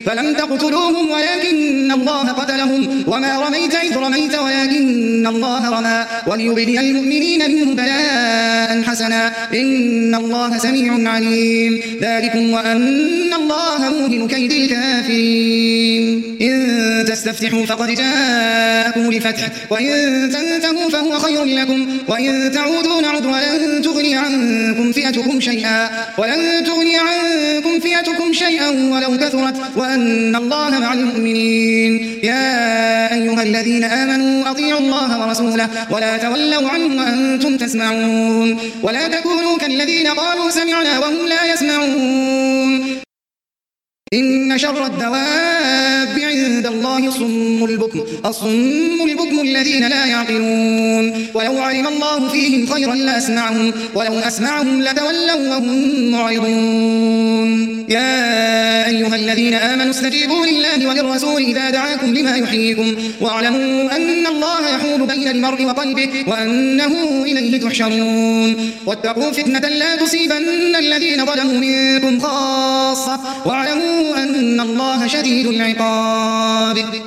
فلم تقتلوهم ولكن الله قتلهم وما رميت إذ رميت ولكن الله رمى وليبلي المؤمنين منه بلاء حسنا إن الله سميع عليم ذلكم وأن الله موهن كيد الكافرين إن تستفتحوا فقد جاءكم الفتح وإن تنتهوا فهو خير لكم وإن تعودوا نعد ولن تغني عنكم فئتكم شيئا ولو كثرت وأن الله مع المؤمنين يا أيها الذين آمنوا أطيعوا الله ورسوله ولا تولوا عنه وأنتم تسمعون ولا تكونوا كالذين قالوا سمعنا وهم لا يسمعون إن شر الدواب عند الله الصم البكم الذين لا يعقلون ولو علم الله فيهم خيرا لأسمعهم ولو أسمعهم لتولوا وهم معرضون يا أيها الذين آمنوا استجيبوا لله وللرسول إذا دعاكم لما يحييكم واعلموا أن الله يحول بين المرء وقلبه وأنه إليه تحشرون واتقوا فتنة لا تصيبن الذين ظلموا منكم خاصة واعلموا أن الله شديد العقاب